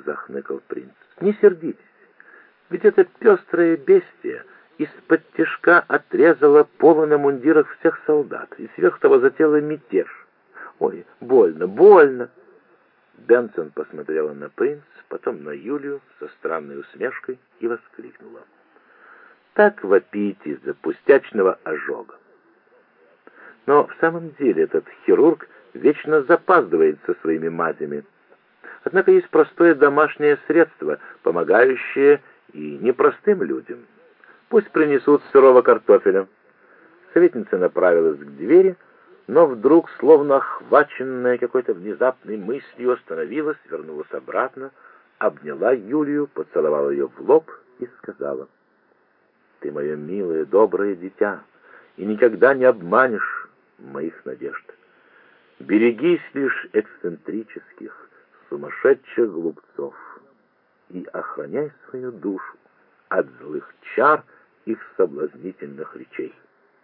захныкал принц. «Не сердитесь, ведь это пестрое бестие из-под тишка отрезало полы на мундирах всех солдат, и сверх того затеяла мятеж. Ой, больно, больно!» Бенсон посмотрела на принца, потом на Юлию со странной усмешкой и воскликнула: «Так вопить из-за пустячного ожога!» Но в самом деле этот хирург вечно запаздывает со своими мазями. Однако есть простое домашнее средство, помогающее и непростым людям. Пусть принесут сырого картофеля. Советница направилась к двери, но вдруг, словно охваченная какой-то внезапной мыслью, остановилась, вернулась обратно, обняла Юлию, поцеловала ее в лоб и сказала: «Ты мое милое, доброе дитя, и никогда не обманешь моих надежд. Берегись лишь эксцентрических, сумасшедших глупцов и охраняй свою душу от злых чар их соблазнительных речей».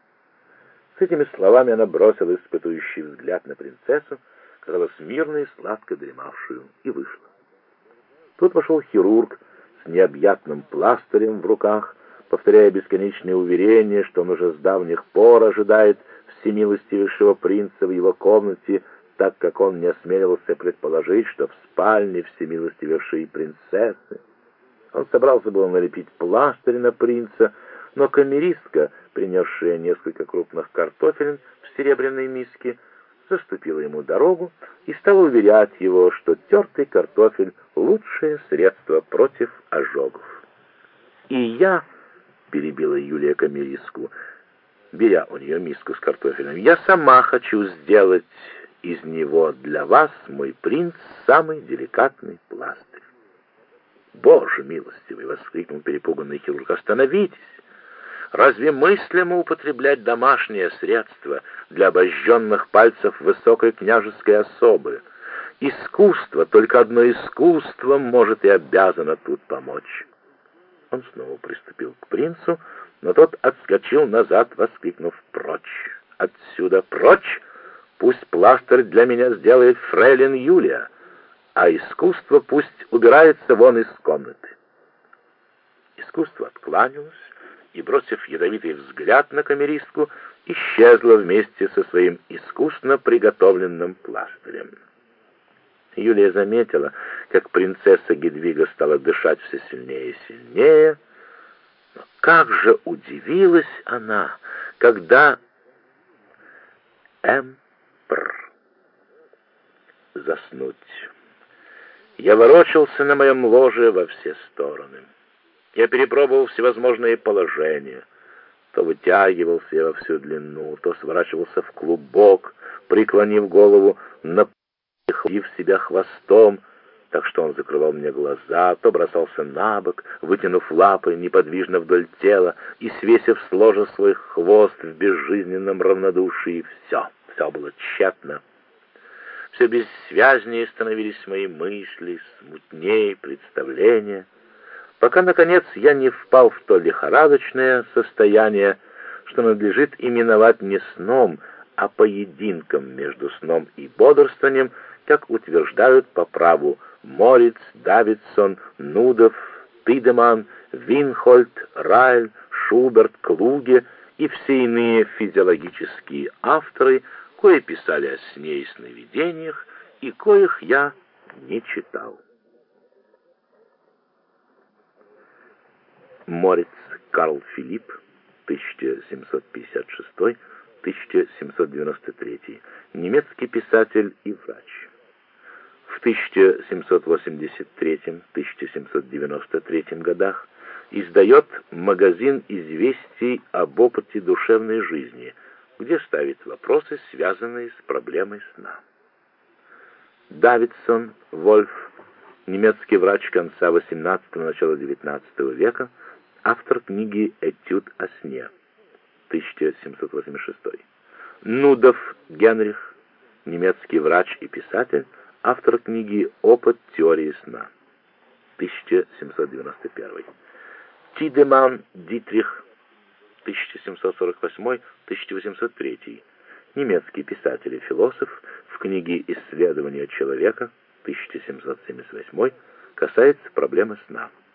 С этими словами она бросила испытующий взгляд на принцессу, казалось, мирно и сладко дремавшую, и вышла. Тут вошел хирург с необъятным пластырем в руках, повторяя бесконечные уверения, что он уже с давних пор ожидает всемилостивейшего принца в его комнате, так как он не осмеливался предположить, что в спальне всемилостивейшей принцессы. Он собрался было налепить пластырь на принца, но камеристка, принесшая несколько крупных картофелин в серебряной миске, заступила ему дорогу и стала уверять его, что тертый картофель — лучшее средство против ожогов. «И я», — перебила Юлия камеристку, беря у нее миску с картофелем, — «я сама хочу сделать из него для вас, мой принц, самый деликатный пластырь». «Боже милостивый!» — воскликнул перепуганный хирург. «Остановитесь! Разве мыслимо употреблять домашнее средство для обожженных пальцев высокой княжеской особы? Искусство, только одно искусство может и обязано тут помочь». Он снова приступил к принцу, но тот отскочил назад, воскликнув: «Прочь! Отсюда прочь! Пусть пластырь для меня сделает фрейлин Юлия, а искусство пусть убирается вон из комнаты». Искусство откланялось и, бросив ядовитый взгляд на камеристку, исчезло вместе со своим искусно приготовленным пластырем. Юлия заметила, как принцесса Гедвига стала дышать все сильнее и сильнее, но как же удивилась она, когда заснуть. Я ворочался на моем ложе во все стороны. Я перепробовал всевозможные положения. То вытягивался я во всю длину, то сворачивался в клубок, преклонив голову, напихив себя хвостом, так что он закрывал мне глаза, то бросался на бок, вытянув лапы неподвижно вдоль тела и свесив с ложа свой хвост в безжизненном равнодушии. Все было тщетно. Все бессвязнее становились мои мысли, смутнее представления, пока, наконец, я не впал в то лихорадочное состояние, что надлежит именовать не сном, а поединком между сном и бодрствованием, как утверждают по праву Мориц, Давидсон, Нудов, Тидеман, Винхольд, Райль, Шуберт, Клуге и все иные физиологические авторы, кои писали о сне и сновидениях, и коих я не читал. Мориц Карл Филипп, 1756-1793, немецкий писатель и врач. В 1783-1793 годах издает магазин известий об опыте душевной жизни, где ставит вопросы, связанные с проблемой сна. Давидсон Вольф, немецкий врач конца XVIII – начала XIX века, автор книги «Этюд о сне», 1786. Нудов Генрих, немецкий врач и писатель, автор книги «Опыт теории сна», 1791. Тидеман Дитрих, 1748-1803, немецкий писатель и философ, в книге «Исследование человека», 1778, касается проблемы сна.